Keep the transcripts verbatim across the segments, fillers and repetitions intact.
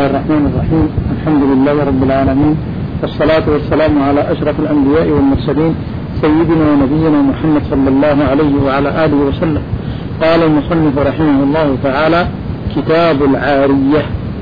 الرحمن الرحيم. الحمد لله رب العالمين، والصلاة والسلام على أشرف الأنبياء والمرسلين سيدنا ونبينا محمد صلى الله عليه وعلى آله وسلم. قال المصنف رحمه الله تعالى: كتاب العارية.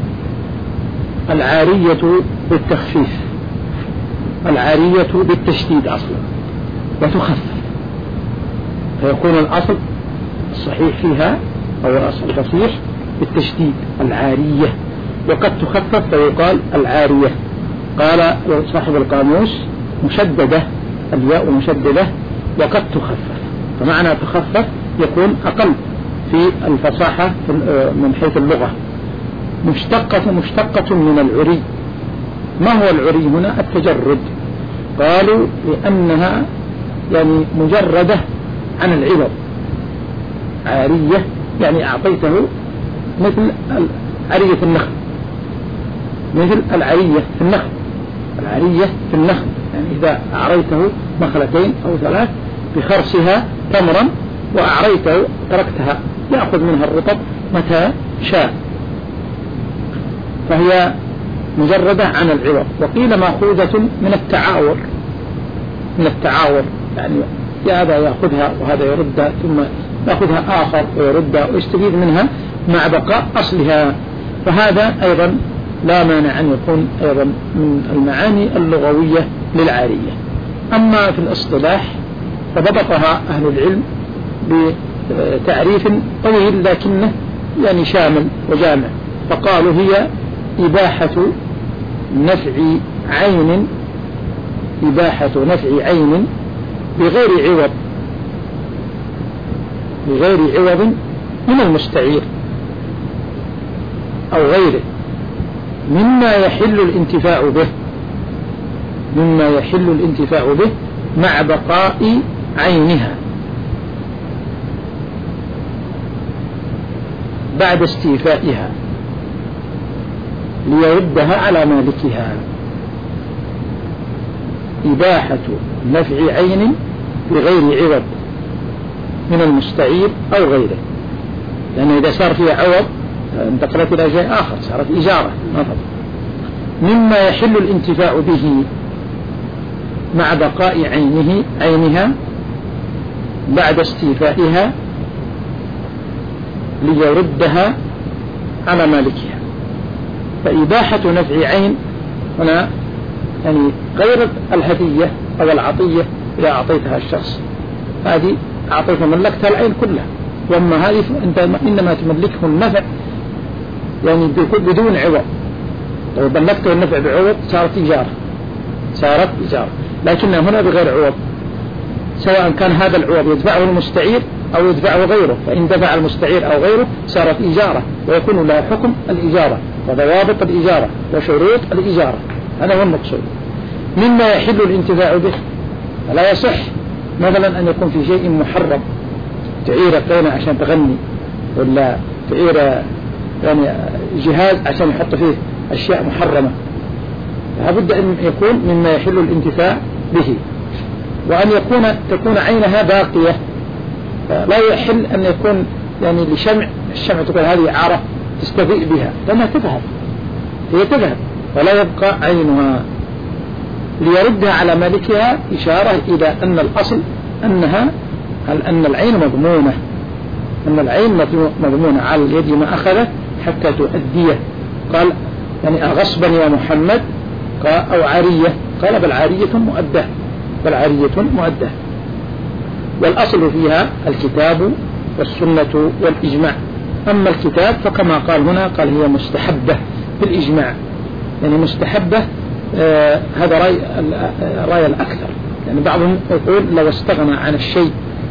العارية بالتخفيف، العارية بالتشديد أصلا وتخفف، فيكون الأصل الصحيح فيها أو الأصل الفصيح بالتشديد العارية، وقد تخفف فيقال العارية. قال صاحب القاموس: مشددة، الياء مشددة وقد تخفف، فمعنى تخفف يكون أقل في الفصاحة من حيث اللغة. مشتقة مشتقة من العري. ما هو العري هنا؟ التجرد. قالوا لأنها يعني مجردة عن العوض. عارية يعني أعطيته مثل عرية النخل، مثل العرية في النخل. العرية في النخل يعني إذا أعريته نخلتين أو ثلاث بخرصها تمرا وأعريته تركتها يأخذ منها الرطب متى شاء، فهي مجردة عن العوض. وقيل مأخوذة من التعاور، من التعاور يعني هذا يأخذها وهذا يردها ثم يأخذها آخر ويردها ويستفيد منها مع بقاء أصلها، فهذا أيضا لا مانع أن يكون أيضا من المعاني اللغوية للعارية. أما في الاصطلاح فضبطها أهل العلم بتعريف طويل لكنه يعني شامل وجامع، فقالوا: هي إباحة نفع عين، إباحة نفع عين بغير عوض، بغير عوض من المستعير أو غيره، مما يحل الانتفاع به، مما يحل الانتفاع به مع بقاء عينها بعد استيفائها ليردها على مالكها. إباحة نفع عين بغير عوض من المستعير أو غيره، لأن إذا صار فيها عوض انتقلت إلى شيء آخر، صارت إجارة مثلا. مما يحل الانتفاع به مع بقاء عينه عينها بعد استيفائها ليردها على مالكها. فإباحة نفع عين هنا يعني غير الهدية أو العطية. إذا أعطيتها الشخص هذه أعطيت ملكتها العين كلها، وأما هذه أنت إنما تملكه النفع يعني بدون عوض. لو ملكته النفع بعوض صارت إجارة، صارت إجارة، لكنها هنا بغير عوض، سواء كان هذا العوض يدفعه المستعير أو يدفعه غيره. فإن دفع المستعير أو غيره صارت إجارة، ويكون لها حكم الإجارة وضوابط الإجارة وشروط الإجارة. هذا هو المقصود. مما يحل الانتفاع به، فلا يصح مثلا أن يكون في شيء محرم، تعير قينة عشان تغني، ولا تعير يعني جهاز عشان يحط فيه أشياء محرمة، لابد أن يكون مما يحل الانتفاع به، وأن يكون تكون عينها باقية. لا يحل أن يكون يعني لشمع، الشمع تكون هذه عارة تستضيء بها، لأنها تذهب، هي تذهب ولا يبقى عينها. ليردها على مالكها إشارة إلى أن الأصل أنها أن العين مضمونة، أن العين مضمونة على اليد ما أخذه حتى تؤديه. قال يعني أغصبا يا محمد أو عارية، قال بل عارية مؤدة، بل عارية مؤدة. والأصل فيها الكتاب والسنة والإجماع. أما الكتاب فكما قال هنا قال هي مستحبة بالإجماع، يعني مستحبة. آه هذا رأي رأي الأكثر، يعني بعضهم يقول لو استغنى عن الشيء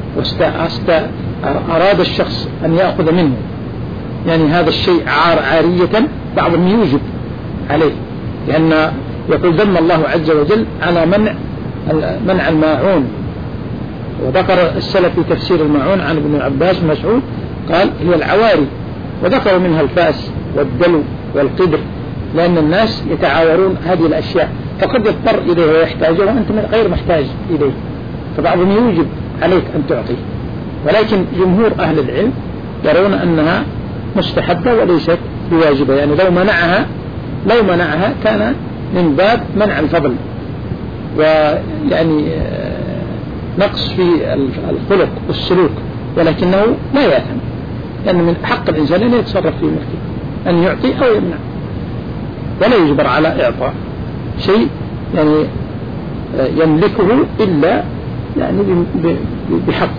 وأراد الشخص أن يأخذ منه يعني هذا الشيء عار عارية، بعضهم يوجب عليه، لأن يقول ذم الله عز وجل على منع منع الماعون. وذكر السلف في تفسير الماعون عن ابن عباس مسعود قال هي العواري، وذكروا منها الفاس والدلو والقدر، لأن الناس يتعاورون هذه الأشياء، فقد يضطر إليه ويحتاجه وأنت غير محتاج إليه، فبعضهم يوجب عليك أن تعطيه. ولكن جمهور أهل العلم يرون أنها مستحبة وليست بواجبة، يعني لو منعها لو منعها كان من باب منع الفضل ويعني نقص في الخلق والسلوك، ولكنه لا يأثم، لأن من حق الإنسان أن يتصرف في ملكه، أن يعطي أو يمنع، ولا يجبر على إعطاء شيء يعني يملكه إلا يعني بحق.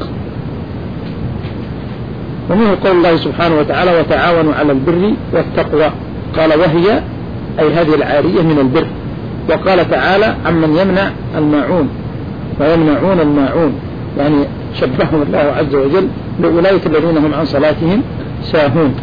ومنه قول الله سبحانه وتعالى وتعاونوا على البر والتقوى، قال وهي أي هذه العارية من البر. وقال تعالى عمن يمنع الماعون ويمنعون الماعون، يعني شبههم الله عز وجل لأولئك الذين هم عن صلاتهم ساهون.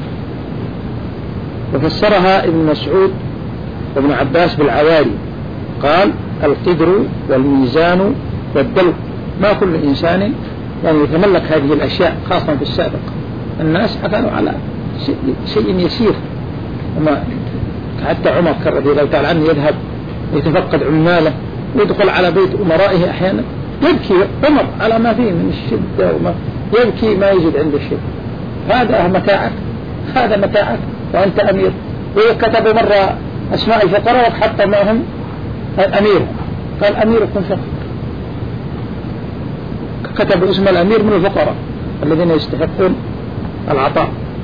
وفسرها ابن مسعود وابن عباس بالعواري، قال القدر والميزان والدلو، ما كل إنسان يعني يتملك هذه الأشياء، خاصة في السابق الناس كانوا على شيء يسير، وما حتى عمر رضي الله تعالى عنه يذهب يتفقد عماله ويدخل على بيت أمرائه أحيانا يبكي عمر على ما فيه من الشدة، وما يبكي ما يجد عنده شيء، هذا متاعك هذا متاعك وأنت أمير. وكتبوا مرة أسماء الفقراء وحتى معهم الأمير، قال أميركم فقير، كتبوا اسم الأمير من الفقراء الذين يستحقون العطاء.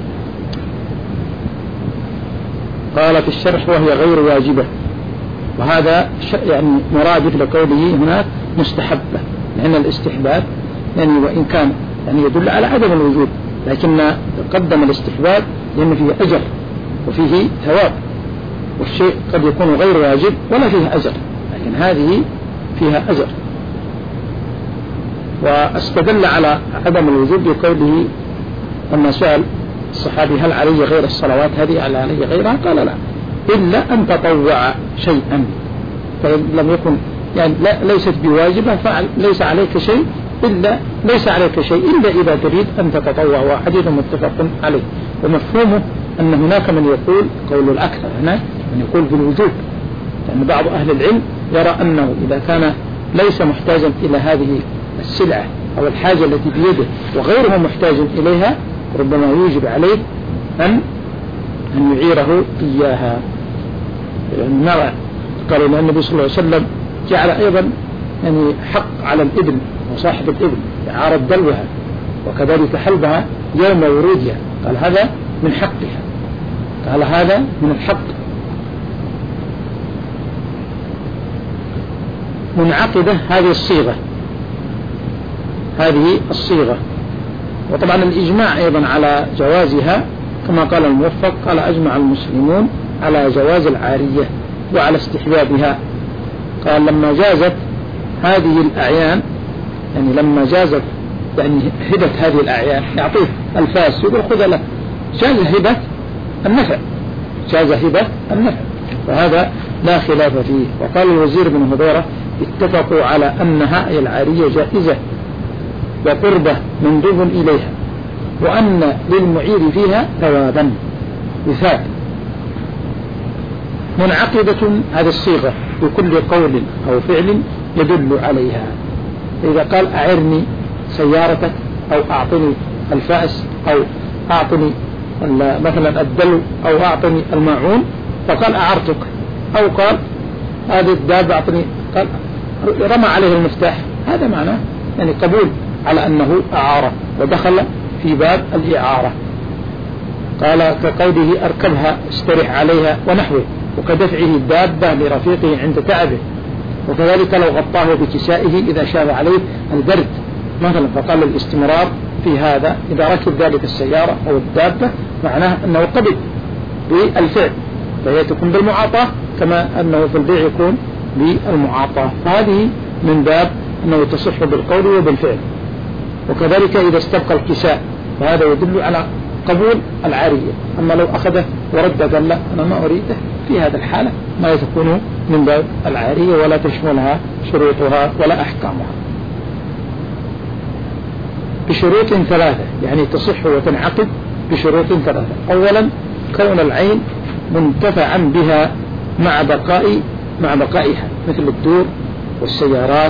قال في الشرح وهي غير واجبة، وهذا يعني مرادف لقوله هناك مستحبة، لأن الاستحباب يعني وإن كان يعني يدل على عدم الوجود، لكن قدم الاستحباب لأن فيه أجر وفيه ثواب، والشيء قد يكون غير واجب ولا فيه أجر، لكن هذه فيها أجر. واستدل على عدم الوجود بقوله لما سأل الصحابي هل علي غير الصلوات هذه على علي غيرها، قال لا إلا أن تطوع شيئا، فلم يكن يعني ليست بواجبة فليس عليك شيء إلا ليس عليك شيء إلا إذا تريد أن تتطوع، وحديث متفق عليه. ومفهومه أن هناك من يقول قول الأكثر هناك من يقول بالوجوب، لأن يعني بعض أهل العلم يرى أنه إذا كان ليس محتاجا إلى هذه السلعة أو الحاجة التي بيده وغيره محتاج إليها ربما يوجب عليه أن أن يعيره إياها. نرى قال أن النبي صلى الله عليه وسلم جعل أيضا يعني حق على الابن وصاحب الابن إعارة دلوها وكذلك حلبها يوم ورودها، قال هذا من حقها، قال هذا من الحق. منعقدة هذه الصيغة هذه الصيغة وطبعا الإجماع أيضا على جوازها كما قال الموفق، قال أجمع المسلمون على جواز العارية وعلى استحبابها. قال لما جازت هذه الأعيان يعني لما جازت يعني هبة هذه الأعيان يعطيه الفاس يقول خذ له، جاز هبة النفع جاز هبة النفع وهذا لا خلاف فيه. وقال الوزير بن هدورة اتفقوا على أنها أي العارية جائزة وقربة مندوب إليها، وأن للمعير فيها ثوابا يثاب. منعقدة هذه الصيغة بكل قول أو فعل يدل عليها، إذا قال أعرني سيارتك أو أعطني الفأس أو أعطني مثلا الدلو أو أعطني الماعون فقال أعرتك، أو قال هذه الدابة أعطني، قال رمى عليه المفتاح، هذا معناه يعني قبول على أنه أعارة ودخل في باب الإعارة. قال كقوله أركبها استرح عليها ونحوه، وكدفعه الدابة لرفيقه عند تعبه، وكذلك لو غطاه بكسائه إذا شاب عليه البرد مثلا، فقال الاستمرار في هذا إذا ركب ذلك السيارة أو الدابة معناه أنه قبل بالفعل، فهي تكون بالمعاطاة كما أنه في البيع يكون بالمعاطاة، فهذه من باب أنه تصح بالقول وبالفعل. وكذلك إذا استبقى الكساء فهذا يدل على قبول العارية، أما لو أخذه ورد قال لا أنا ما أريده، في هذا الحالة ما يكون من باب العارية ولا تشملها شروطها ولا أحكامها. بشروط ثلاثة يعني تصح وتنعقد بشروط ثلاثة. أولا كون العين منتفعا بها مع بقاء مع بقائها مثل الدور والسيارات،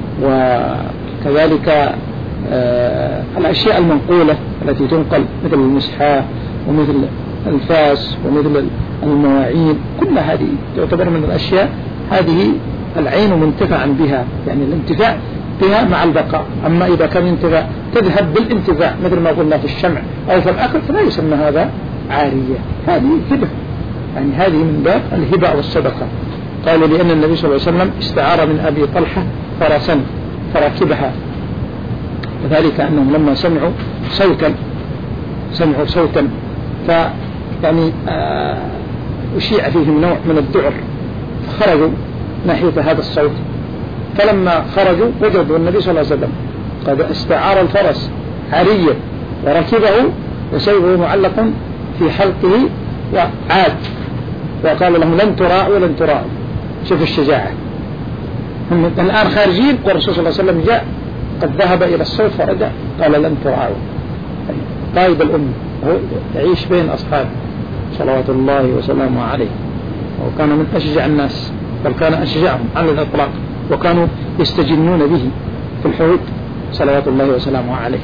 وكذلك آه الأشياء المنقولة التي تنقل مثل المسحاة ومثل الفاس ومثل المواعين، كل هذه تعتبر من الأشياء هذه العين منتفعا بها، يعني الانتفاع بها مع البقاء. أما إذا كان انتفاع تذهب بالانتفاع مثل ما قلنا في الشمع أو في الأكل فلا يسمى هذا عارية، هذه هبة، يعني هذه من باب الهبة والصدقة. قالوا لأن النبي صلى الله عليه وسلم استعار من أبي طلحة فرسا فركبها، وذلك أنهم لما سمعوا صوتا سمعوا صوتا ف يعني أشيع فيهم نوع من الذعر فخرجوا ناحية هذا الصوت، فلما خرجوا وجدوا النبي صلى الله عليه وسلم قد استعار الفرس عارية وركبه وسيفه معلق في حلقه وعاد، وقال لهم لن تراعوا لن تراعوا. شوف الشجاعة، هم الآن خارجين والرسول صلى الله عليه وسلم جاء قد ذهب إلى الصوت فرجع قال لن تراعوا. قائد الأمة هو يعيش بين أصحابه صلوات الله وسلامه عليه، وكان من أشجع الناس، بل كان أشجعهم على الإطلاق، وكانوا يستجنون به في الحروب صلوات الله وسلامه عليه.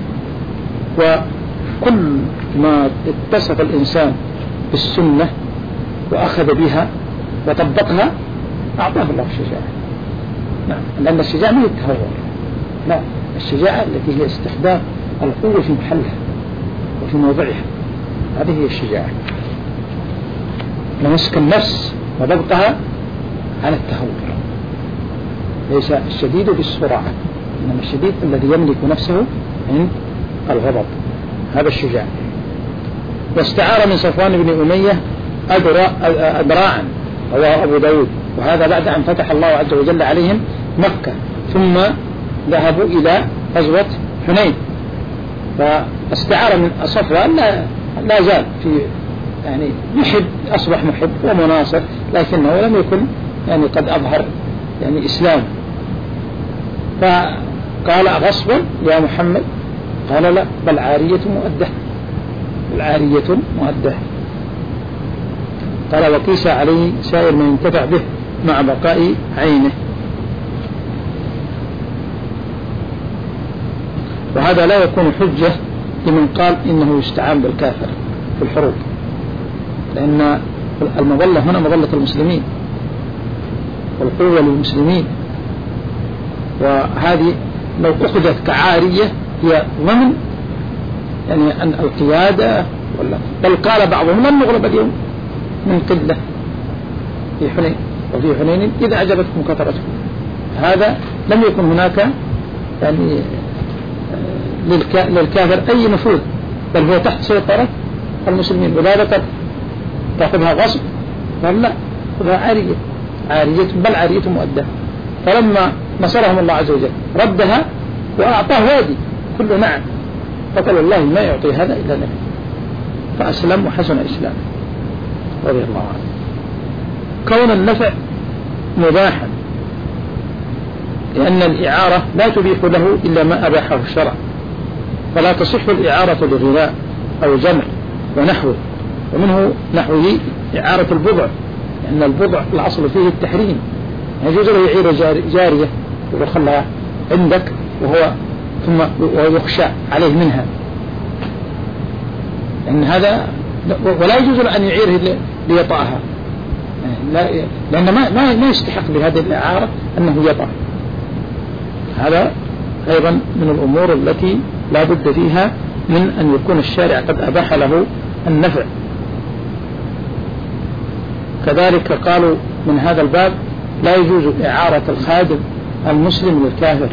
وكل ما اتصف الإنسان بالسنة وأخذ بها وطبقها أعطاه الله الشجاعة. نعم، لأن الشجاعة ما يتهور، لا، الشجاعة التي هي استخدام القوة في محلها وفي موضعها، هذه هي الشجاعة، مسك النفس وضبطها عن التهور. ليس الشديد بالسرعة، إنما الشديد الذي يملك نفسه عند الغضب، هذا الشجاع. واستعار من صفوان بن أمية أدراعا، رواه أبو داود، وهذا بعد أن فتح الله عز وجل عليهم مكة، ثم ذهبوا إلى غزوة حنين، فاستعار من صفوان لا, لا زال في يعني محب، أصبح محب ومناصر، لكنه لم يكن يعني قد أظهر يعني إسلام. فقال غصبا يا محمد؟ قال لا، بل عارية مؤدة، العارية مؤدة. قال وقيس عليه سائر من ينتفع به مع بقاء عينه. وهذا لا يكون حجة لمن قال إنه يستعان بالكافر في الحروب، لأن المظلة هنا مظلة المسلمين والقوة للمسلمين، وهذه لو أخذت كعارية هي ضمن يعني أن القيادة، ولا بل قال بعضهم لن نغلب اليوم من قلة في حنين، وفي حنين إذا أعجبتكم كثرتكم. هذا لم يكن هناك يعني للكافر أي نفوذ، بل هو تحت سيطرة المسلمين. وذلك تأخذها غصب، قال لا، خذها عارية، عارية بل عارية مؤدة. فلما نصرهم الله عز وجل ردها وأعطاه وادي كله نعم، فقال الله ما يعطي هذا إلا نبي، فأسلم وحسن إسلام رضي الله عنه. كون النفع مباحا، لأن الإعارة لا تبيح له إلا ما أباحه الشرع، فلا تصح الإعارة لغناء أو جمع ونحوه، ومنه نحوه إعارة البضع، لأن البضع الأصل فيه التحريم، يجوز له يعير جارية ويخلها عندك وهو ثم ويخشى عليه منها، لأن هذا ولا يجوز له أن يعيره ليطأها، لأن ما ما يستحق بهذه الإعارة أنه يطأ. هذا أيضا من الأمور التي لا بد فيها من أن يكون الشارع قد أباح له النفع. كذلك قالوا من هذا الباب لا يجوز إعارة الخادم المسلم للكافر،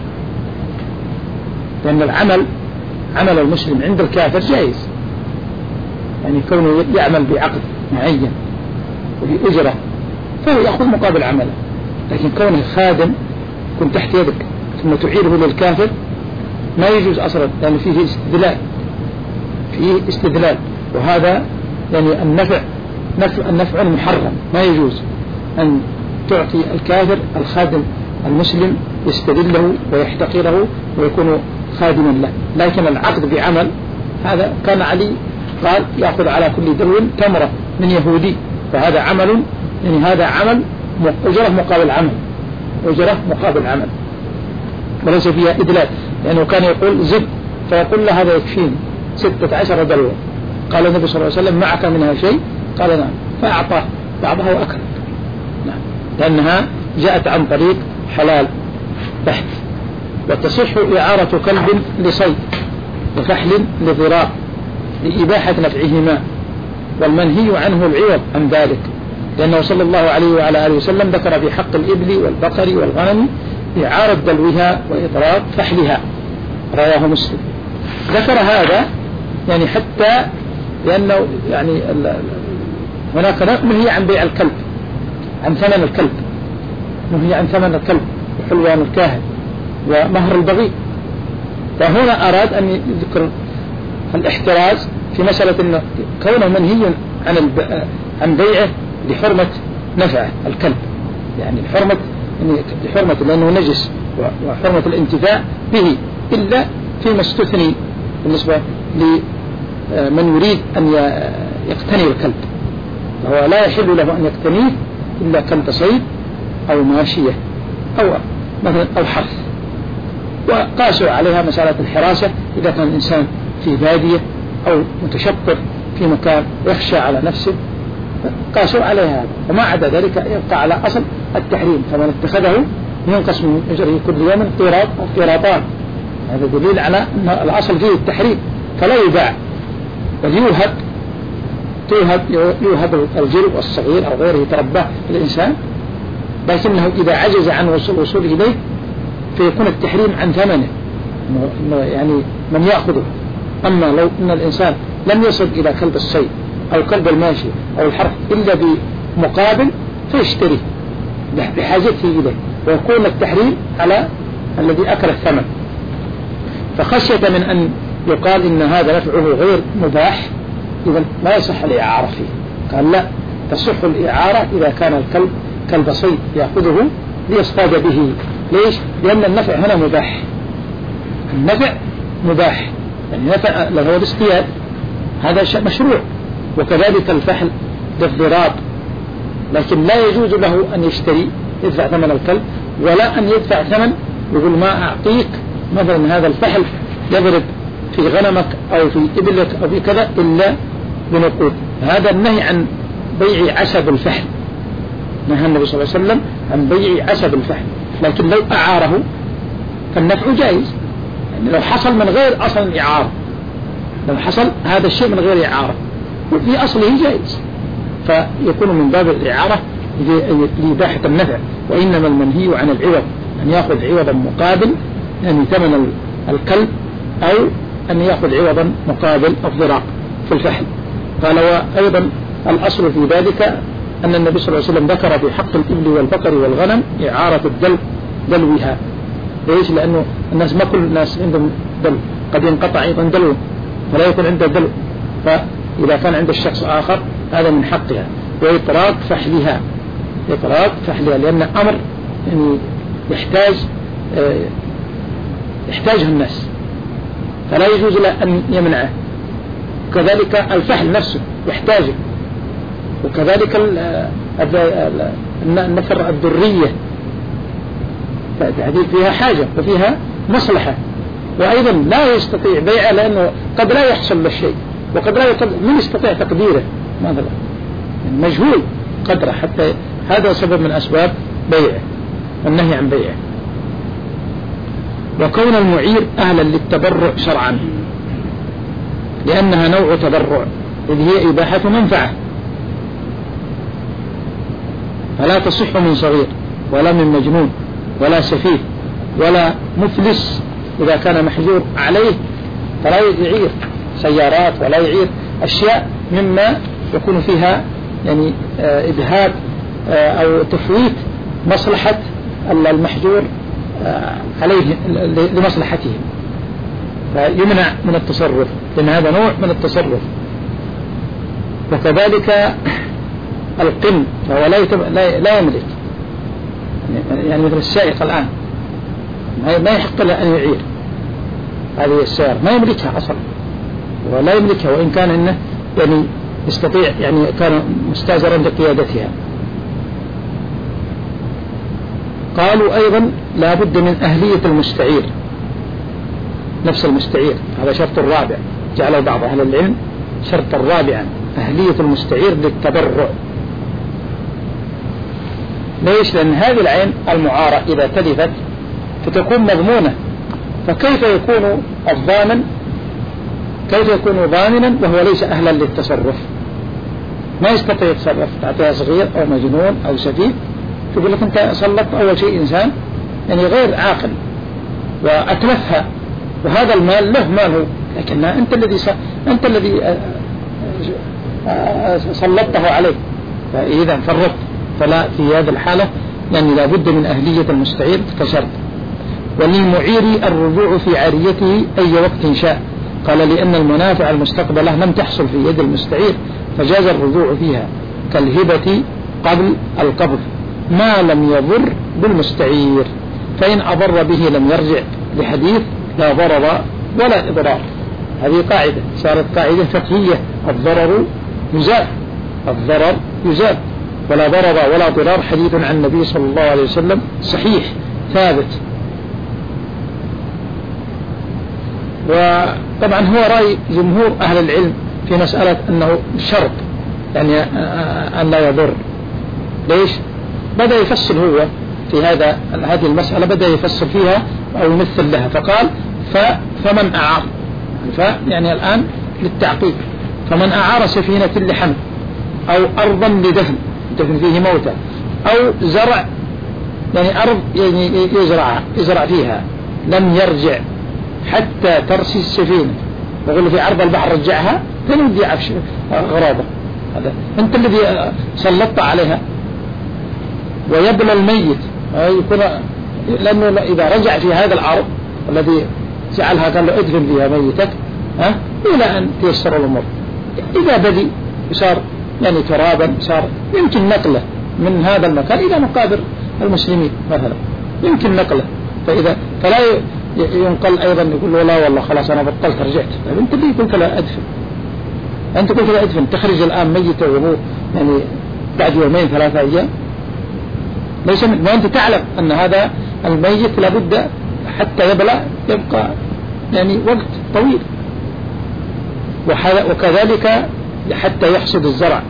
لأن العمل عمل المسلم عند الكافر جائز، يعني كونه يعمل بعقد معين وبأجرة فهو يأخذ مقابل عمله، لكن كونه خادم كنت تحت يدك ثم تعيره للكافر ما يجوز أصلا، لأن فيه استدلال فيه استدلال وهذا يعني النفع نفع النفع المحرم، ما يجوز أن تعطي الكافر الخادم المسلم يستدله ويحتقره ويكون خادما له. لكن العقد بعمل هذا كان علي قال يأخذ على كل دو تمرة من يهودي، فهذا عمل، يعني هذا عمل أجره مقابل عمل، أجره مقابل عمل وليس فيها إدلال، لأنه كان يقول زد فيقول له هذا يكفيني ستة عشر دلوة. قال النبي صلى الله عليه وسلم معك منها شيء؟ قال نعم، فأعطاه بعضها وأكل، نعم، لأنها جاءت عن طريق حلال بحت. وتصح إعارة كلب لصيد وفحل لضرار لإباحة نفعهما، والمنهي عنه العوض عن ذلك، لأنه صلى الله عليه وعلى آله وسلم ذكر في حق الإبل والبقر والغنم إعارة دلوها وإطراق فحلها، رواه مسلم. ذكر هذا يعني حتى لأنه يعني هناك منهي عن بيع الكلب، عن ثمن الكلب، منهي عن ثمن الكلب وحلوان الكاهن ومهر البغي. فهنا أراد أن يذكر الاحتراز في مسألة أن كونه منهي عن عن بيعه لحرمة نفعه الكلب، يعني لحرمة لحرمة لأنه نجس وحرمة الانتفاع به، إلا فيما استثني بالنسبة لمن يريد أن يقتني الكلب، فهو لا يحل له أن يقتنيه إلا كلب صيد أو ماشية أو مثلا أو حرث. وقاسوا عليها مسألة الحراسة إذا كان الإنسان في بادية أو متشطر في مكان يخشى على نفسه، قاسوا عليها، وما عدا ذلك يبقى على أصل التحريم، فمن اتخذه ينقص من أجره كل يوم قيراط أو قيراطان. هذا دليل على أن الأصل فيه التحريم، فلا يباع بل يوهب توهب يوهب الجرب والصغير أو غيره يترباه الإنسان، لكنه إذا عجز عن وصول وصول إليه فيكون التحريم عن ثمنه، يعني من يأخذه. أما لو أن الإنسان لم يصل إلى كلب الصيد أو كلب الماشي أو الحرث إلا بمقابل فيشتري بحاجته إليه، ويكون التحريم على الذي أكل الثمن. فخشية من أن يقال إن هذا نفعه غير مباح إذن ما يصح الإعارة فيه، قال لا، تصح الإعارة إذا كان الكلب كلب صيد يأخذه ليصطاد به. ليش؟ لأن النفع هنا مباح، النفع مباح، يعني نفع له الاصطياد هذا شيء مشروع، وكذلك الفحل للضراب، لكن لا يجوز له أن يشتري يدفع ثمن الكلب، ولا أن يدفع ثمن يقول ما أعطيك مثلا هذا الفحل يضرب في غنمك أو في إبلك أو في كذا إلا بنقود. هذا النهي عن بيع عسب الفحل، نهى النبي صلى الله عليه وسلم عن بيع عسب الفحل، لكن لو أعاره فالنفع جائز، يعني لو حصل من غير أصل الإعارة، لو حصل هذا الشيء من غير إعارة وفي أصله جائز، فيكون من باب الإعارة لإباحة النفع. وإنما المنهي عن العوض أن يأخذ عوضا مقابل يعني ثمن الكلب، أو أن يأخذ عوضا مقابل الضراب في الفحل. قال وأيضا الأصل في ذلك أن النبي صلى الله عليه وسلم ذكر في حق الإبل والبقر والغنم إعارة الدلو دلوها. ليش؟ لأنه الناس ما كل الناس عندهم دلو، قد ينقطع أيضا دلو فلا يكون عنده دلو، فإذا كان عند الشخص آخر هذا من حقها. وإطراق فحلها، إطراق فحلها لأن أمر يعني يحتاج يحتاجه الناس، فلا يجوز له أن يمنعه. كذلك الفحل نفسه يحتاجه، وكذلك النفر الذرية هذه فيها حاجة وفيها مصلحة، وأيضا لا يستطيع بيعه لأنه قد لا يحصل له شيء، وقد لا يقدر من يستطيع تقديره مثلا مجهول قدره، حتى هذا سبب من أسباب بيعه والنهي عن بيعه. وكون المعير أهلا للتبرع شرعا لأنها نوع تبرع إذ هي إباحة منفعة، فلا تصح من صغير ولا من مجنون ولا سفيه ولا مفلس إذا كان محجور عليه، فلا يعير سيارات ولا يعير أشياء مما يكون فيها يعني إذهاب أو تفويت مصلحة المحجور عليه لمصلحتهم، فيمنع من التصرف، لأن هذا نوع من التصرف. وكذلك القن فهو لا, لا يملك، يعني مثل السائق الآن ما يحق له أن يعير هذه السيارة، ما يملكها أصلا ولا يملكها، وإن كان إنه يعني يستطيع يعني كان مستأجرا لقيادتها. قالوا أيضا لا بد من أهلية المستعير، نفس المستعير هذا شرط الرابع، جعله بعض أهل العلم شرط الرابع أهلية المستعير للتبرع، ليش؟ لأن هذه العين المعارة إذا تلفت فتكون مضمونة، فكيف يكون الضامن كيف يكون ضامنا وهو ليس أهلا للتصرف؟ ما يستطيع يتصرف، تعطيها صغير أو مجنون أو سفيه، تقول لك أنت سلطت أول شيء إنسان يعني غير عاقل وأتلفها، وهذا المال له ماله، لكن أنت الذي س... أنت الذي سلطته عليه، فإذا فرط. فلا في هذه الحالة يعني لابد من أهلية المستعير كشرط. وللمعير الرجوع في عاريته أي وقت شاء، قال لأن المنافع المستقبلة لم تحصل في يد المستعير فجاز الرجوع فيها كالهبة قبل القبض ما لم يضر بالمستعير، فإن أضر به لم يرجع، لحديث لا ضرر ولا إضرار. هذه قاعدة صارت قاعدة فقهية، الضرر يزال، الضرر يزال، ولا ضرر ولا ضرار، حديث عن النبي صلى الله عليه وسلم صحيح ثابت. وطبعا هو رأي جمهور أهل العلم في مسألة أنه شرط يعني أن لا يضر. ليش؟ بدأ يفصل هو في هذا هذه المسألة، بدأ يفصل فيها أو يمثل لها، فقال ف فمن أعار، ف يعني الآن للتعقيب، فمن أعار سفينة لحمل أو أرضا لدفن دفن فيه موتى، أو زرع يعني أرض يعني يزرع يزرع فيها لم يرجع حتى ترسي السفينة، يقول في عرض البحر رجعها تنودي عفش غرابة، هذا أنت الذي سلطت عليها. ويبلى الميت يكون، لأنه إذا رجع في هذا العرض الذي جعلها قال له ادفن فيها ميتك ها إلى أن تيسر الأمور، إذا بدي صار يعني ترابا، صار يمكن نقله من هذا المكان إلى مقابر المسلمين مثلا، يمكن نقله، فإذا فلا ينقل أيضا يقول له لا والله خلاص أنا بطلت رجعت. طيب أنت ليه قلت لا أدفن؟ أنت قلت لا أدفن، تخرج الآن ميته وهو يعني بعد يومين ثلاثة أيام، ليس من وأنت تعلم أن هذا الميت لابد حتى يبلى يبقى يعني وقت طويل، وكذلك حتى يحصد الزرع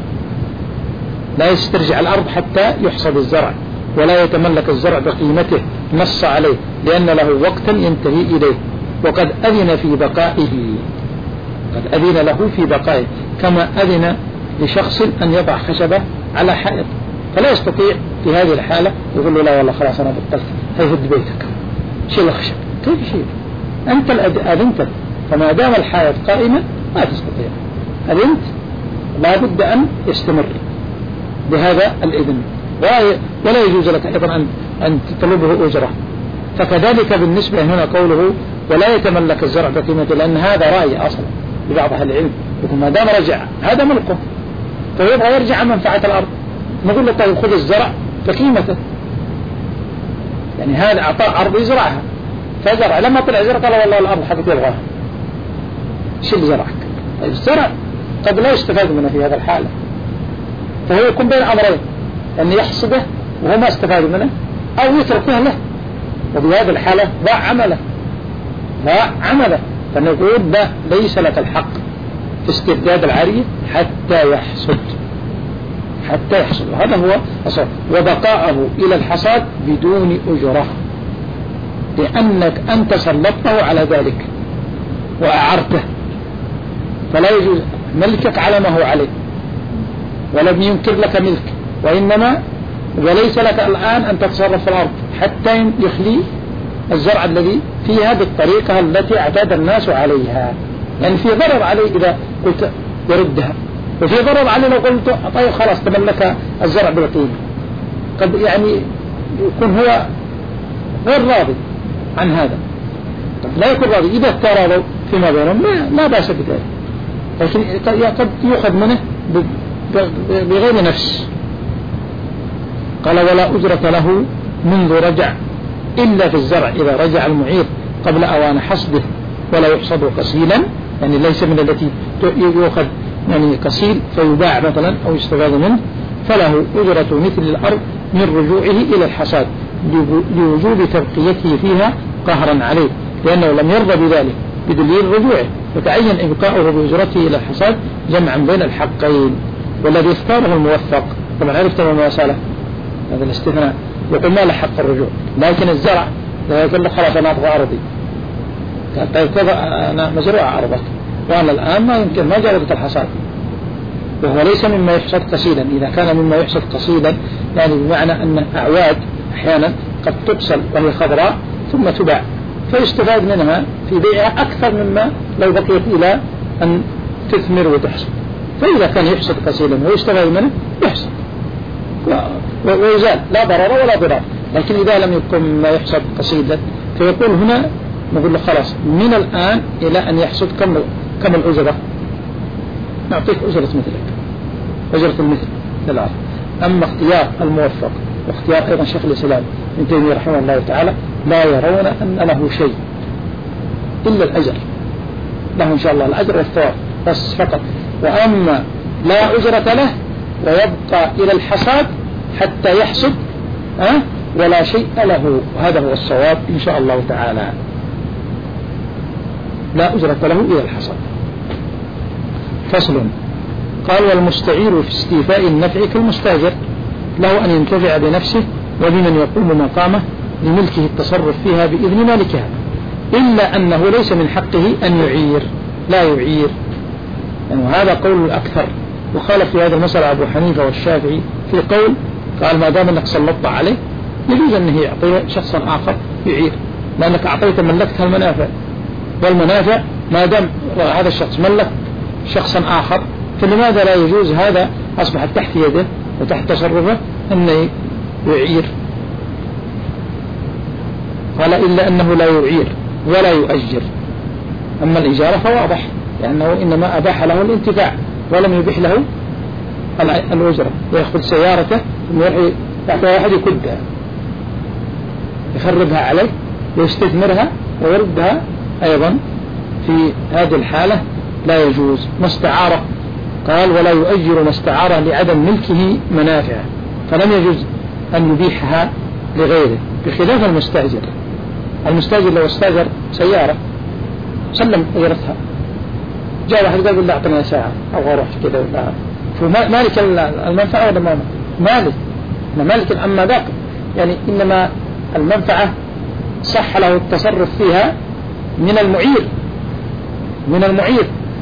لا يسترجع الأرض حتى يحصد الزرع، ولا يتملك الزرع بقيمته، نص عليه لأن له وقتا ينتهي إليه، وقد أذن في بقائه، قد أذن له في بقائه، كما أذن لشخص أن يضع خشبة على حائط، فلا يستطيع في هذه الحالة يقول له لا والله خلاص أنا بطلت، هيهد بيتك شيل الخشب، كيف شيل؟ أنت أذنت، فما دام الحائط قائمة ما تستطيع، أذنت لا بد أن يستمر بهذا الإذن، ولا يجوز لك أيضا أن أن تطلبه أجرة. فكذلك بالنسبة هنا قوله ولا يتملك الزرع بقيمته، لأن هذا رأي أصلا لبعض أهل العلم، يقول ما دام رجع هذا ملكه فيبغى يرجع عن منفعة الأرض، نقول له طيب خذ الزرع بقيمته، يعني هذا أعطاه أرض يزرعها، فزرع لما طلع زرع قال والله الأرض حقك يبغاها شيل زرعك. الزرع قد لا يستفاد منه في هذا الحالة، فهو يكون بين أمرين، أن يحصده وهو ما استفاد منه أو يتركه له، وبهذه الحالة ضاع عمله ضاع عمله فنقول لا ليس لك الحق في استرداد العارية حتى يحصد حتى يحصد هذا هو أصل، وبقاءه إلى الحصاد بدون أجرة، لأنك أنت سلطته على ذلك وأعرته، فلا يجوز ملكك على ما هو عليه، ولم ينكر لك ملك، وإنما وليس لك الآن أن تتصرف في الأرض حتى يخلي الزرع الذي فيها بالطريقة التي اعتاد الناس عليها، يعني في ضرر عليه إذا قلت يردها، وفي ضرر عليه لو قلت طيب خلاص تملك الزرع بالقيمة، قد يعني يكون هو غير راضي عن هذا، لا يكون راضي. إذا تراضوا فيما بينهم لا بأس بذلك، لكن قد يؤخذ منه بغير نفس. قال ولا أجرة له منذ رجع إلا في الزرع إذا رجع المعير قبل أوان حصده، ولا يحصد قصيلا، يعني ليس من التي يؤخذ يعني قصيل فيباع مثلا أو يستفاد منه، فله أجرة مثل الأرض من رجوعه إلى الحصاد لوجوب تبقيته فيها قهرا عليه، لأنه لم يرضى بذلك بدليل رجوعه، وتعين إبقاؤه بأجرته إلى الحصاد جمعا بين الحقين. والذي اختاره الموفق طبعا عرفت ما مسألة هذا الاستثناء يقول ما له حق الرجوع. لكن الزرع لا يقول له خلاص أنا أبغى أرضي، قال طيب كذا أنا مزروع أرضك وأنا الآن ما يمكن ما جاوزت الحصاد، وهو ليس مما يحصد قصيدا. إذا كان مما يحصد قصيدا يعني بمعنى أن أعواد أحيانا قد تبصل وهي خضراء ثم تباع فيستفاد منها في بيعها أكثر مما لو بقيت إلى أن تثمر وتحصد. فإذا كان يحصد قصيدا ويستفاد منه يحصد ويزال لا ضرر ولا ضرار. لكن إذا لم يكن ما يحصد قصيدا فيقول هنا نقول له خلاص من الآن إلى أن يحصد كم كم الأجرة، نعطيك أجرة مثلك، أجرة المثل للعرض. أما اختيار الموفق واختيار أيضا شيخ الإسلام ابن تيمية رحمه الله تعالى لا يرون أن له شيء إلا الأجر، له إن شاء الله الأجر والثواب بس فقط. وأما لا أجرة له ويبقى إلى الحصاد حتى يحصد أه؟ ولا شيء له، وهذا هو الصواب إن شاء الله تعالى. لا أجرة له إلى الحصاد. فصل. قال والمستعير في استيفاء النفع كالمستاجر، له أن ينتفع بنفسه وبمن يقوم مقامه لملكه التصرف فيها بإذن مالكها، إلا أنه ليس من حقه أن يعير، لا يعير يعني هذا قول الأكثر. وخالف في هذا المسألة أبو حنيفة والشافعي في قول قال ما دام أنك سلطت عليه يجوز أنه يعطيه شخصا آخر يعير، لأنك أعطيت ملكتها المنافع، والمنافع ما دام هذا الشخص ملك شخصا آخر فلماذا لا يجوز؟ هذا أصبحت تحت يده وتحت تصرفه أنه يعير. قال إلا أنه لا يعير ولا يؤجر. أما الإجارة فواضح لأنه إنما أباح له الانتفاع ولم يبيح له الأجرة. يأخذ سيارته ويروح يعطي واحد يكدها يخربها عليه ويستثمرها ويردها أيضا، في هذه الحالة لا يجوز. ما استعاره قال ولا يؤجر ما استعاره لعدم ملكه منافعه، فلم يجوز أن يبيحها لغيره، بخلاف المستأجر. المستأجر لو استأجر سيارة سلم أجرتها، جاء واحد قال لا أعطنا ساعة أو أروح كذا ولا، فمالك المنفعة ولا ما مالك مالك. أما ذاك يعني إنما المنفعة صح له التصرف فيها من المعير من المعير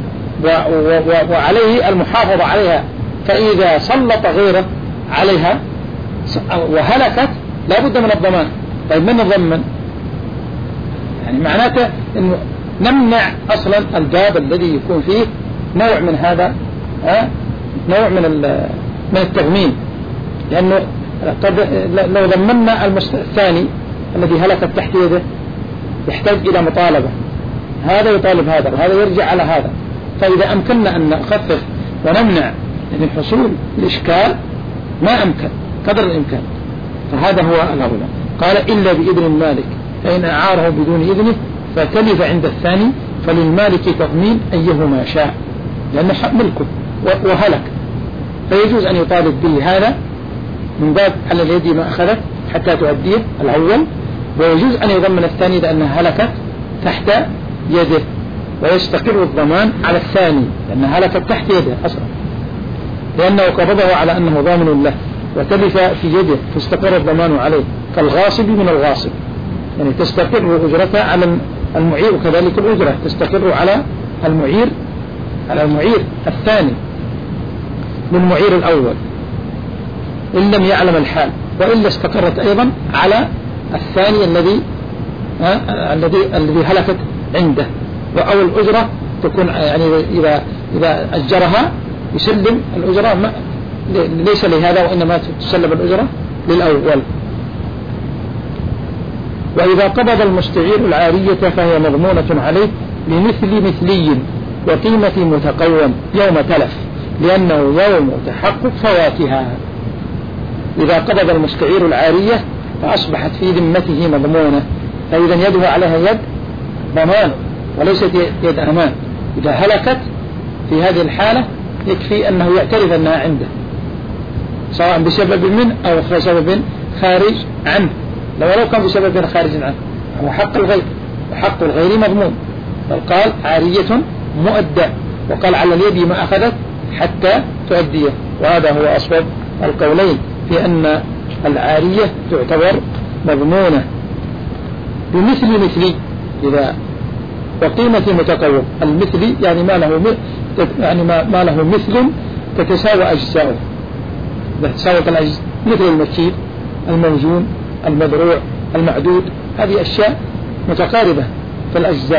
وعليه المحافظة عليها. فإذا سلط غيره عليها وهلكت لا بد من الضمان. طيب من الضمان؟ يعني معناته إنه نمنع أصلا الباب الذي يكون فيه نوع من هذا ها نوع من من التضمين، لأنه لو ضمننا الثاني الذي هلكت تحت يده يحتاج إلى مطالبة، هذا يطالب هذا وهذا يرجع على هذا. فإذا أمكننا أن نخفف ونمنع يعني حصول الإشكال ما أمكن قدر الإمكان، فهذا هو الأولى. قال إلا بإذن المالك، فإن أعاره بدون إذنه فتلف عند الثاني فللمالك تضمين أيهما شاء، لأنه حق ملكه وهلك، فيجوز أن يطالب به هذا من باب على اليد ما أخذت حتى تؤديه الأول، ويجوز أن يضمن الثاني لأنها هلكت تحت يده ويستقر الضمان على الثاني لأنها هلكت تحت يده أصلا، لأنه قبضه على أنه ضامن له وتلف في يده فاستقر الضمان عليه، كالغاصب من الغاصب، يعني تستقر أجرته على المعير، وكذلك الأجرة تستقر على المعير على المعير الثاني للمعير الأول إن لم يعلم الحال، وإلا استقرت أيضا على الثاني الذي الذي الذي هلكت عنده. أو الأجرة تكون يعني إذا إذا أجرها يسلم الأجرة ليس لهذا وإنما تسلم الأجرة للأول. وإذا قبض المستعير العارية فهي مضمونة عليه لمثل مثلي وقيمة متقوم يوم تلف، لأنه يوم تحقق فواتها. إذا قبض المستعير العارية فأصبحت في ذمته مضمونة، فإذا يده عليها يد ضمان وليست يد أمان. إذا هلكت في هذه الحالة يكفي أنه يعترف أنها عنده، سواء بسبب منه أو بسبب خارج عنه. لو لو كان بسبب خارج عنه هو حق الغير، وحق الغير مضمون. فقال عارية مؤدى، وقال على اليد ما أخذت حتى تؤديه. وهذا هو أصوب القولين في أن العارية تعتبر مضمونة بمثل مثلي إذا وقيمة متقوم. المثلي يعني ما له يعني ما, ما له مثل تتساوى أجزاؤه، تتساوى الأجزاء مثل المكيل الموزون المذروع المعدود، هذه أشياء متقاربة في الأجزاء.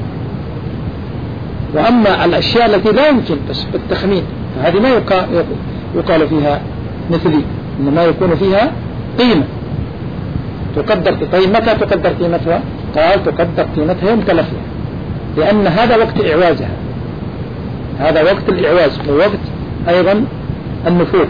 وأما الأشياء التي لا يمكن بس بالتخمين هذه ما يقال فيها مثلي، إنما يكون فيها قيمة تقدر. طيب متى تقدر قيمتها؟ قال تقدر قيمتها يوم تلفها، لأن هذا وقت إعوازها، هذا وقت الإعواز ووقت أيضا النفوق،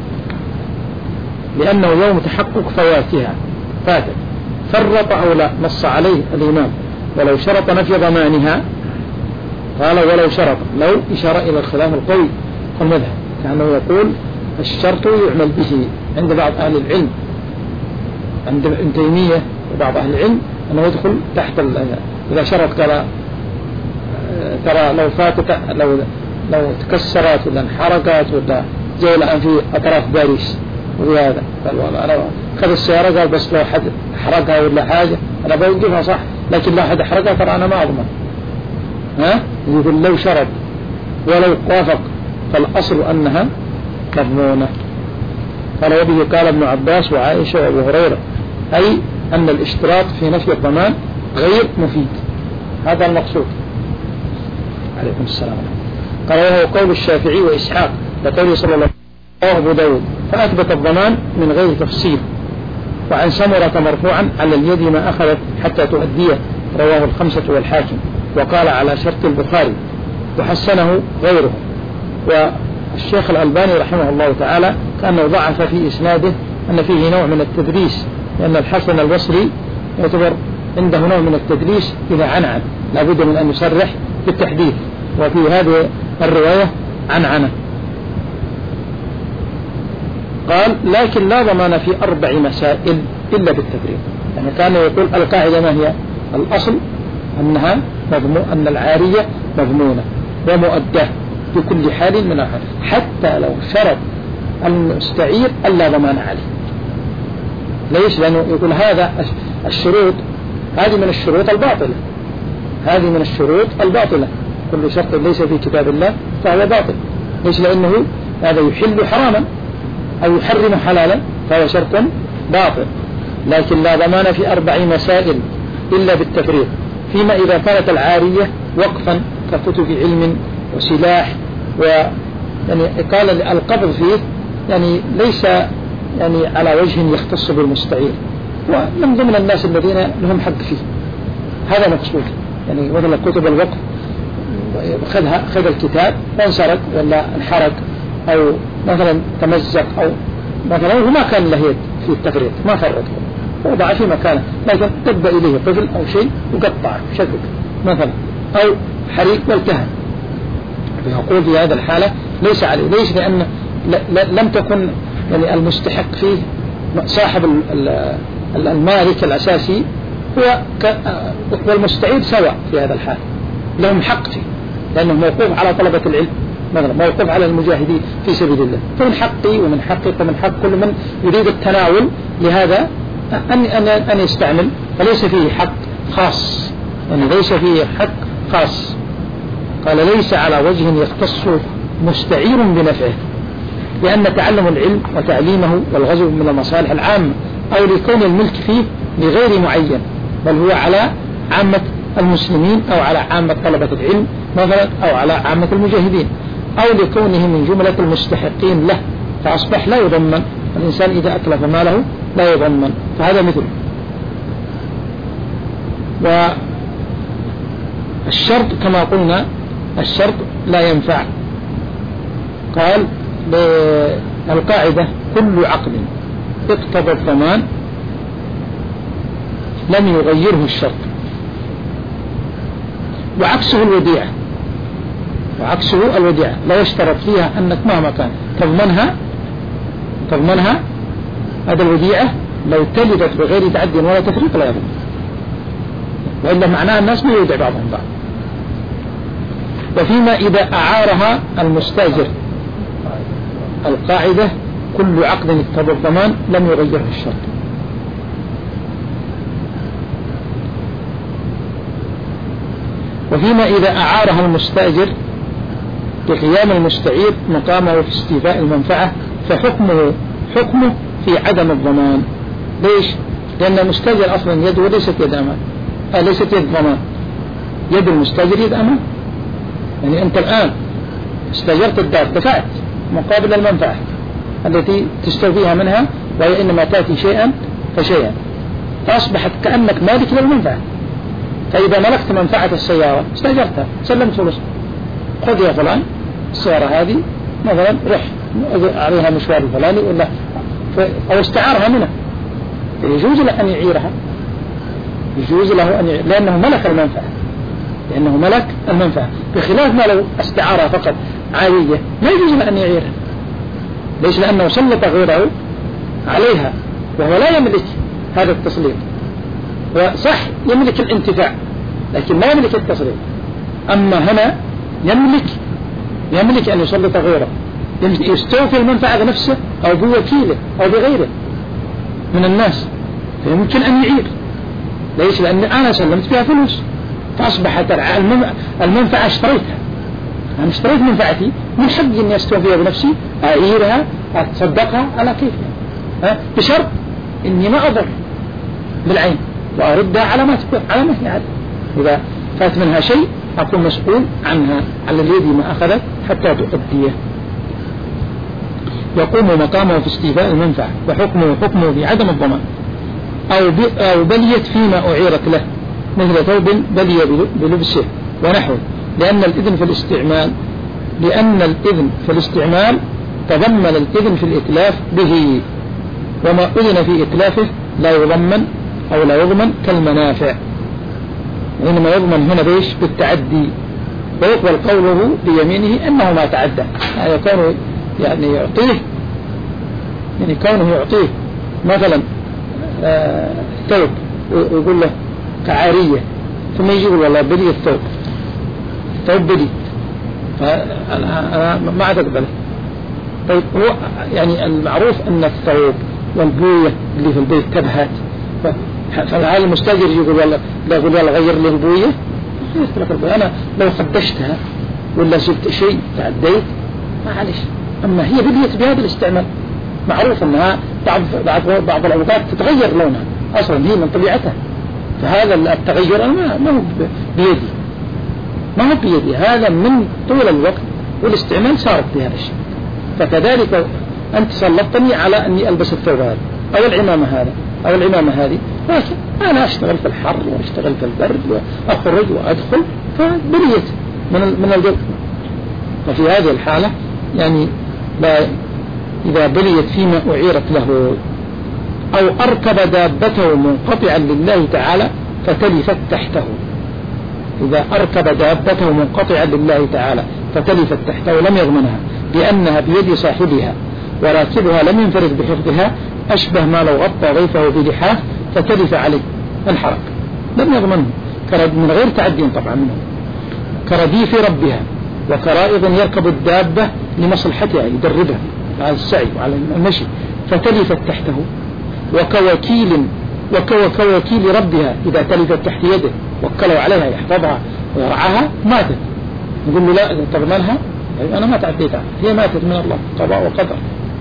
لأنه يوم تحقق فواتها فاتت فرط أو لا نص عليه الإمام ولو شرط نفي ضمانها. قال ولو شرط، لو إشارة إلى الخلاف القوي المذهب، كأنه يقول الشرط يعمل به عند بعض أهل العلم، عند ابن تيمية وبعض أهل العلم أنه يدخل تحت إذا شرط قال ترى لو فاتت لو لو تكسرت ولا انحرقت ولا زي الآن في أطراف باريس وفي هذا، قال والله أنا خذ السيارة قال بس لو حد حرقها ولا حاجة أنا بوقفها صح، لكن لو حد حرقها ترى أنا ما أضمن. ها يقول لو شرط ولو وافق فالأصل أنها مضمونة. قال وبه قال ابن عباس وعائشة وأبو هريرة، أي أن الاشتراط في نفي الضمان غير مفيد، هذا المقصود. عليكم السلام. قال وهو قول الشافعي وإسحاق لقوله صلى الله عليه وسلم أبو داود فأثبت الضمان من غير تفصيل. وعن سمرة مرفوعا على اليد ما أخذت حتى تؤديه، رواه الخمسة والحاكم، وقال على شرط البخاري، وحسنه غيره. والشيخ الألباني رحمه الله تعالى كأنه ضعف في إسناده أن فيه نوع من التدريس، لأن الحسن البصري يعتبر عنده نوع من التدريس إذا عنعن لابد من أن يصرح بالتحديث، وفي هذه الرواية عنعنة. قال لكن لا ضمان في أربع مسائل إلا بالتفريق، يعني كان يقول القاعدة ما هي؟ الأصل أنها مضمون، أن العارية مضمونة ومؤدة بكل حال من الحال، حتى لو شرط المستعير ألا ضمان عليه. ليش؟ لأنه يقول هذا الشروط هذه من الشروط الباطلة، هذه من الشروط الباطلة، كل شرط ليس في كتاب الله فهو باطل. ليش؟ لأنه هذا يحل حراما أو يحرم حلالا فهو شرط باطل. لكن لا ضمان في أربع مسائل إلا بالتفريق، فيما إذا كانت العارية وقفا ككتب علم وسلاح، و يعني قال القبض فيه يعني ليس يعني على وجه يختص بالمستعير، ومن ضمن الناس الذين لهم حق فيه، هذا مقصود. يعني مثلا كتب الوقف خذها خذ الكتاب وانسرق ولا انحرق أو مثلا تمزق أو مثلا هو ما كان له يد في التفريط، ما فرط، وضع في مكانه، لكن دب إليه طفل أو شيء وقطع شقق مثلا، أو حريق والتهم، فيقول في هذا الحالة ليس عليه. ليش؟ لأن لم تكن يعني المستحق فيه صاحب المالك الأساسي هو والمستعيد سواء في هذا الحال، لهم حق فيه، لأنه موقوف على طلبة العلم مثلا، موقوف على المجاهدين في سبيل الله، فمن حقي ومن حقك ومن حق كل من يريد التناول لهذا أن أن أن يستعمل، فليس فيه حق خاص، يعني ليس فيه حق خاص. قال ليس على وجه يختص مستعير بنفعه، لأن تعلم العلم وتعليمه والغزو من المصالح العامة، أو لكون الملك فيه لغير معين، بل هو على عامة المسلمين أو على عامة طلبة العلم مثلا، أو على عامة المجاهدين، أو لكونه من جملة المستحقين له، فأصبح لا يضمن. الإنسان إذا أتلف ماله لا يضمن، فهذا مثل. والشرط كما قلنا الشرط لا ينفع. قال القاعدة كل عقد اقتضى الضمان لم يغيره الشرط، وعكسه الوديعة، وعكسه الوديعة لو اشترط فيها أنك مهما كان تضمنها تضمنها هذا الوديعة لو تلدت بغير تعد ولا تفريق لا يضمن، وإلا معناها الناس ما يودع بعضهم بعض. وفيما إذا أعارها المستأجر، القاعدة كل عقد اقتضى الضمان لم يغيره الشرط. وفيما إذا أعارها المستأجر بقيام المستعير مقامه في استيفاء المنفعة فحكمه حكمه في عدم الضمان. ليش؟ لأن المستأجر أصلا يده ليست يد أمان، آه ليست يد ضمان، يد المستأجر يد أمان. يعني أنت الآن استأجرت الدار، دفعت مقابل المنفعة التي تستوفيها منها، وهي إنما تأتي شيئا فشيئا، فأصبحت كأنك مالك للمنفعة. فإذا ملكت منفعة السيارة استأجرتها، سلمت فلوس، خذ يا فلان السيارة هذه مثلا رح عليها مشوار الفلاني ولا أو استعارها منه، يجوز له أن يعيرها، يجوز له أن يعير لأنه ملك المنفعة، لأنه ملك المنفعة، بخلاف ما لو استعارها فقط عادية ما يجوز له أن يعيرها. ليش؟ لأنه سلط غيره عليها وهو لا يملك هذا التسليط، وصح يملك الانتفاع لكن ما يملك التسليط. أما هنا يملك يملك أن يسلط غيره، يستوفي المنفعة بنفسه أو بوكيله أو بغيره من الناس، فيمكن أن يعير. ليش؟ لأن أنا سلمت فيها فلوس فأصبحت المنفعة اشتريتها، أنا اشتريت منفعتي من حقي أن يستوفيها بنفسي، أعيرها أتصدقها على كيفها، بشرط إني ما أضر بالعين وأردها على ما تكون على ما هي عاد. إذا فات منها شيء أكون مسؤول عنها على اليد ما أخذت حتى تؤديه. يقوم مقامه في استيفاء المنفعة وحكمه حكمه بعدم الضمان أو, أو بليت فيما أعيرت له مثل ثوب بلي بلبسه ونحوه، لأن الإذن في الاستعمال لأن الإذن في الاستعمال تضمن الإذن في الإتلاف به، وما أذن في إتلافه لا يضمن أو لا يضمن كالمنافع، وإنما يضمن هنا بيش بالتعدي، ويقبل قوله بيمينه أنه ما تعدى، يعني كونه يعني يعطيه يعني كونه يعطيه مثلا ثوب ويقول له كعارية ثم يجي يقول والله بدي الثوب ثوب بدي فأنا ما عاد أقبله. طيب هو يعني المعروف أن الثوب والبوية اللي في البيت تبهت، فهذا المستاجر يقول والله لا يقول والله غير لي البوية، أنا لو خدشتها ولا جبت شيء تعديت معلش. أما هي بديت بهذا الاستعمال معروف أنها بعض بعض بعض الأوقات تتغير لونها أصلا هي من طبيعتها، فهذا التغير ما ما هو بيدي ما هو بيدي، هذا من طول الوقت والاستعمال صارت بهذا الشيء. فكذلك أنت سلطتني على أني ألبس الثوب هذا أو العمامة هذا أو العمامة هذه، لكن أنا أشتغل في الحر وأشتغل في البرد وأخرج وأدخل فبنيت من من الجو. ففي هذه الحالة يعني لا إذا بليت فيما أعيرت له أو أركب دابته منقطعا لله تعالى فتلفت تحته، إذا أركب دابته منقطعا لله تعالى فتلفت تحته لم يضمنها لأنها بيد صاحبها وراكبها لم ينفرد بحفظها، أشبه ما لو غطى ضيفه بلحاف فتلف عليه الحرق لم يضمنه من غير تعدين طبعا منه، كرديف ربها وكرائض يركب الدابة لمصلحتها يدربها على السعي وعلى المشي فتلفت تحته، وكوكيل وكوكيل ربها إذا تلفت تحت يده وكلوا عليها يحفظها ويرعاها ماتت، نقول له لا تضمنها أنا ما تعديتها، هي ماتت من الله قضاء وقدر،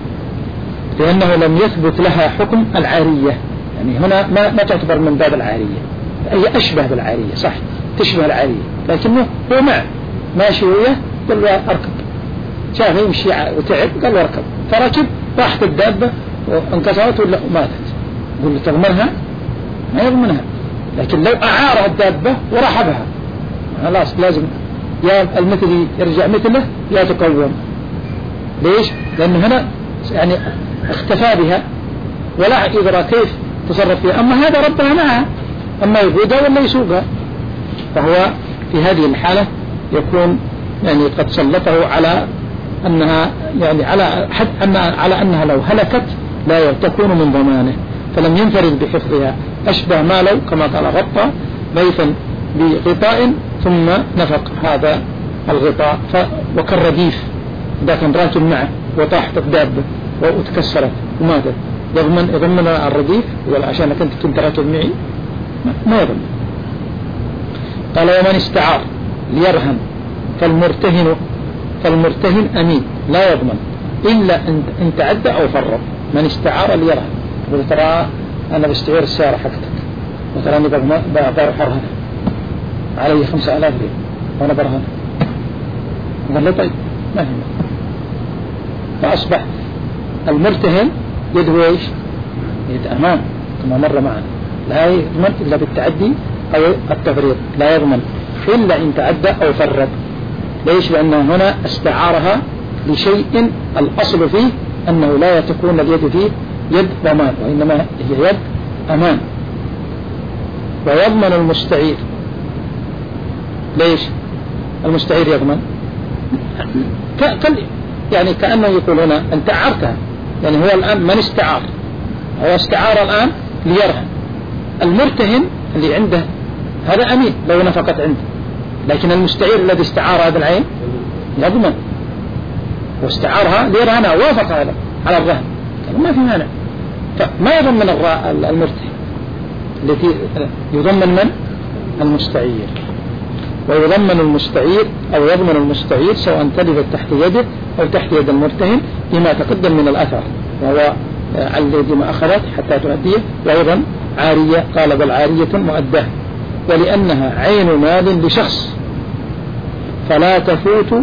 لأنه لم يثبت لها حكم العارية. يعني هنا ما, ما تعتبر من باب العارية، هي أشبه بالعارية صح تشبه العارية، لكنه هو مع ماشي وياه قال له أركب، شاف يمشي وتعب قال له أركب فركب راحت الدابة وانكسرت ولا ماتت، يقول له تضمنها ما يضمنها. لكن لو أعار الدابة ورحبها خلاص لازم يا المثل يرجع مثله يا تقوم. ليش؟ لأنه هنا يعني اختفى بها ولا إدرى كيف تصرف فيها، أما هذا ربها معها أما يقودها ولا يسوقها، فهو في هذه الحالة يكون يعني قد سلطه على أنها يعني على حد أن على أنها لو هلكت لا تكون من ضمانه، فلم ينفرد بحفظها، أشبه ما لو كما قال غطى ضيفا بغطاء ثم نفق هذا الغطاء وكالرديف إذا كان راكب معه وطاحت الدابة وتكسرت وماذا يضمن يضمن الرديف ولا عشان كنت كنت راكب معي ما يضمن. قال ومن استعار ليرهن فالمرتهن فالمرتهن أمين لا يضمن إلا إن تعدى أو فرط. من استعار ليرهن يقول ترى أنا بستعير السيارة حقتك وتراني بروح أرهن علي خمسة آلاف ريال وأنا برهن. قال له طيب ما هم. فأصبح المرتهن يده ايش؟ يد أمان كما مر معنا لا يضمن إلا بالتعدي أو التفريط لا يضمن إلا إن تعدى أو فرط. ليش؟ لأنه هنا استعارها لشيء الأصل فيه أنه لا تكون اليد فيه يد ضمان وإنما هي يد أمان. ويضمن المستعير. ليش المستعير يضمن؟ يعني كأنه يقول هنا أنت أعرتها يعني هو الآن من استعار هو استعار الآن ليرهن. المرتهن اللي عنده هذا أمين لو نفقت عنده لكن المستعير الذي استعار هذا العين يضمن واستعارها ليرهنها وافق هذا على الرهن ما في مانع. فما يضمن المرتهن التي يضمن من المستعير. ويضمن المستعير أو يضمن المستعير سواء تلفت تحت يده أو تحت يد المرتهن لما تقدم من الأثر وهو على اليد ما أخذت حتى تؤديه. وأيضا عارية قال بل عارية مؤداه ولأنها عين مال لشخص فلا تفوت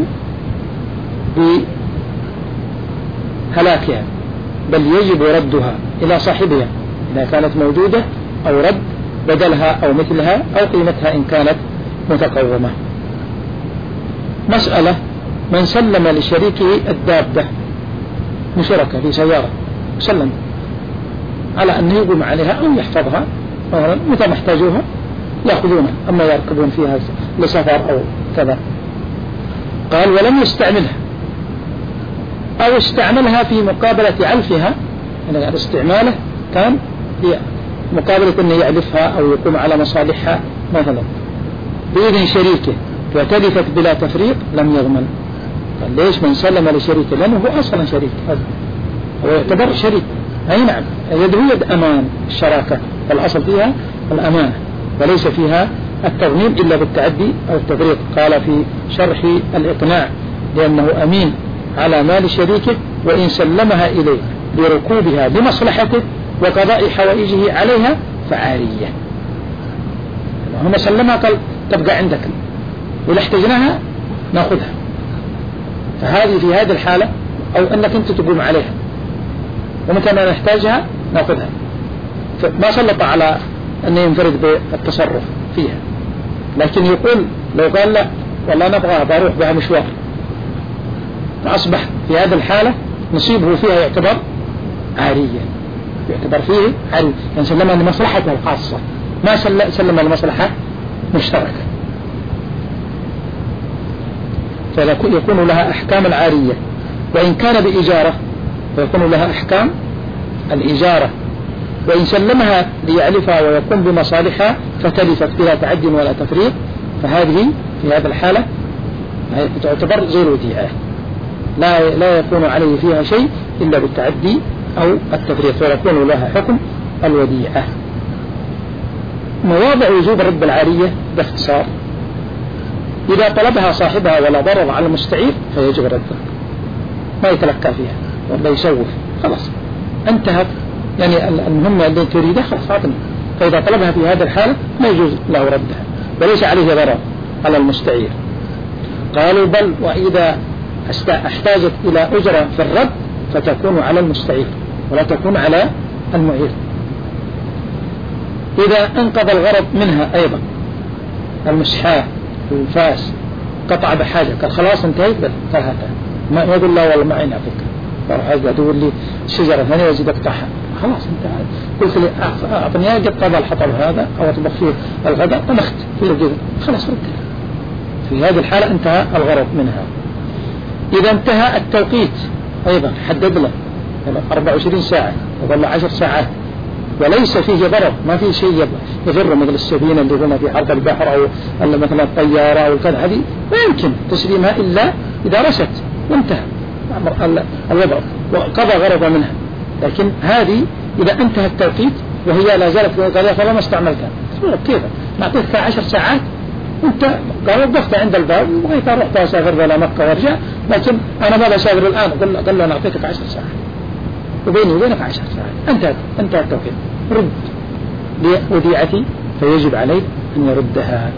بهلاكها بل يجب ردها إلى صاحبها إذا كانت موجودة أو رد بدلها أو مثلها أو قيمتها إن كانت متقومة. مسألة من سلم لشريكه الدابة مشركة في سيارة سلم على أن يقوم عليها أو يحفظها متى محتاجوها يأخذونها أما يركبون فيها لسفر أو كذا. قال ولم يستعملها أو استعملها في مقابلة علفها يعني استعماله كان في مقابلة أنه يعلفها أو يقوم على مصالحها مثلا بإذن شريكه وتلفت بلا تفريط لم يضمن. قال ليش؟ من سلم لشريكه لأنه هو أصلا شريك هو يعتبر شريك. أي نعم يده يد أمان الشراكة والأصل فيها الأمانة وليس فيها التضمين إلا بالتعدي أو التفريط. قال في شرح الإقناع لأنه أمين على مال شريكه وإن سلمها إليه لركوبها بمصلحته وقضاء حوائجه عليها فعارية. هم سلمها قال تبقى عندك وإذا احتجناها نأخذها. فهذه في هذه الحالة أو أنك أنت تقوم عليها ومتى ما نحتاجها نأخذها. ما سلط على أن ينفرد بالتصرف فيها لكن يقول لو قال لا والله نبغى بروح بها مشوار فأصبح في هذه الحالة نصيبه فيها يعتبر عارية يعتبر فيه عارية يعني سلمها لمصلحته الخاصة ما سلمها لمصلحة مشتركة فيكون لها أحكام العارية. وإن كان بإجارة فيكون لها أحكام الإجارة. وإن سلمها ليعلفها ويقوم بمصالحها فتلفت بلا تعد ولا تفريط فهذه في هذا الحالة تعتبر زي الوديعة لا لا يكون عليه فيها شيء إلا بالتعدي أو التفريط فيكون لها حكم الوديعة. مواضع وجوب رد العارية باختصار إذا طلبها صاحبها ولا ضرر على المستعير فيجب ردها ما يتلقى فيها ولا يسوف خلاص انتهت يعني المهمة اللي تريدها خلاص عطنا. فإذا طلبها في هذا الحالة ما يجوز له ردها وليس عليه ضرر على المستعير. قالوا بل وإذا احتاجت إلى أجرة في الرد فتكون على المستعير ولا تكون على المعير. إذا انقضى الغرض منها أيضا المسحاة والفاس قطع بحاجة قال خلاص انتهيت فهاتها ما يقول لا والله ما عين أعطيك فأروح أجد تقول لي شجرة ثانية وزيد أقطعها خلاص انتهى. قلت لي أعطني قد طبع الحطب هذا أو أطبخ فيه الغداء طبخت فيه الجذر خلاص ردها. في هذه الحالة انتهى الغرض منها. إذا انتهى التوقيت أيضا حدد له أربع وعشرين ساعة ولا عشر ساعات وليس فيه ضرر ما فيه شيء يضر مثل السفينة اللي هنا في حرب البحر أو مثلا الطيارة أو كذا هذه ما يمكن تسليمها إلا إذا رست وانتهى الوضع وقضى غرض منها. لكن هذه إذا انتهى التوقيت وهي لا زالت في القضاء فلا ما استعملتها، كيف نعطيك عشر ساعات وانت قال وقفت عند الباب وبغيت اروح اسافر الى مكة وارجع، لكن انا ما بسافر الان، قال له نعطيك عشر ساعات وبيني وبينك عشر ساعات، انتهى انتهى التوقيت، رد وديعتي، فيجب عليه ان يردها.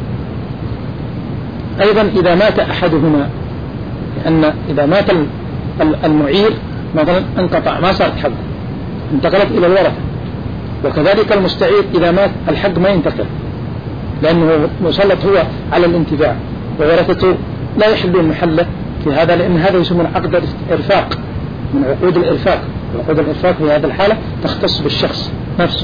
ايضا اذا مات احدهما، لان اذا مات المعير مثلا انقطع ما صارت حقه، انتقلت الى الورثة، وكذلك المستعير إذا مات الحق ما ينتقل لأنه مسلط هو على الانتفاع، وورثته لا يحلون محله في هذا، لأن هذا يسمون عقد الإرفاق من عقود الإرفاق. عقود الإرفاق في هذه الحالة تختص بالشخص نفسه.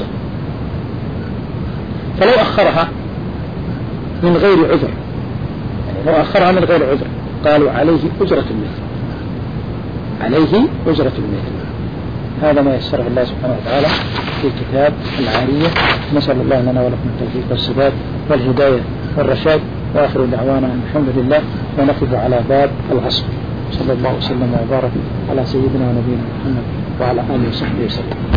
فلو أخرها من غير عذر، يعني لو أخرها من غير عذر قالوا عليه أجرة المثل، عليه أجرة المثل. هذا ما يسره الله سبحانه وتعالى في كتاب العارية. نسأل الله لنا ولكم التوفيق والسداد والهداية والرشاد، وآخر دعوانا الحمد لله، ونقف على باب الغصب. صلى الله وسلم وبارك على سيدنا ونبينا محمد وعلى آله وصحبه وسلم.